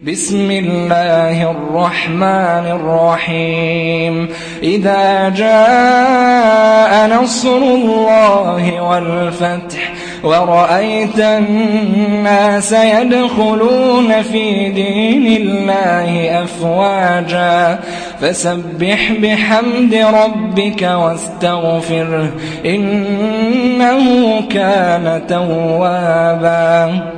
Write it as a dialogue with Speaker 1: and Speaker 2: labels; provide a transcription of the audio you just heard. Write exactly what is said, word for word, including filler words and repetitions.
Speaker 1: بسم الله الرحمن الرحيم إذا جاء نصر الله والفتح ورأيت الناس يدخلون في دين الله أفواجا فسبح بحمد ربك واستغفره إنه كان توابا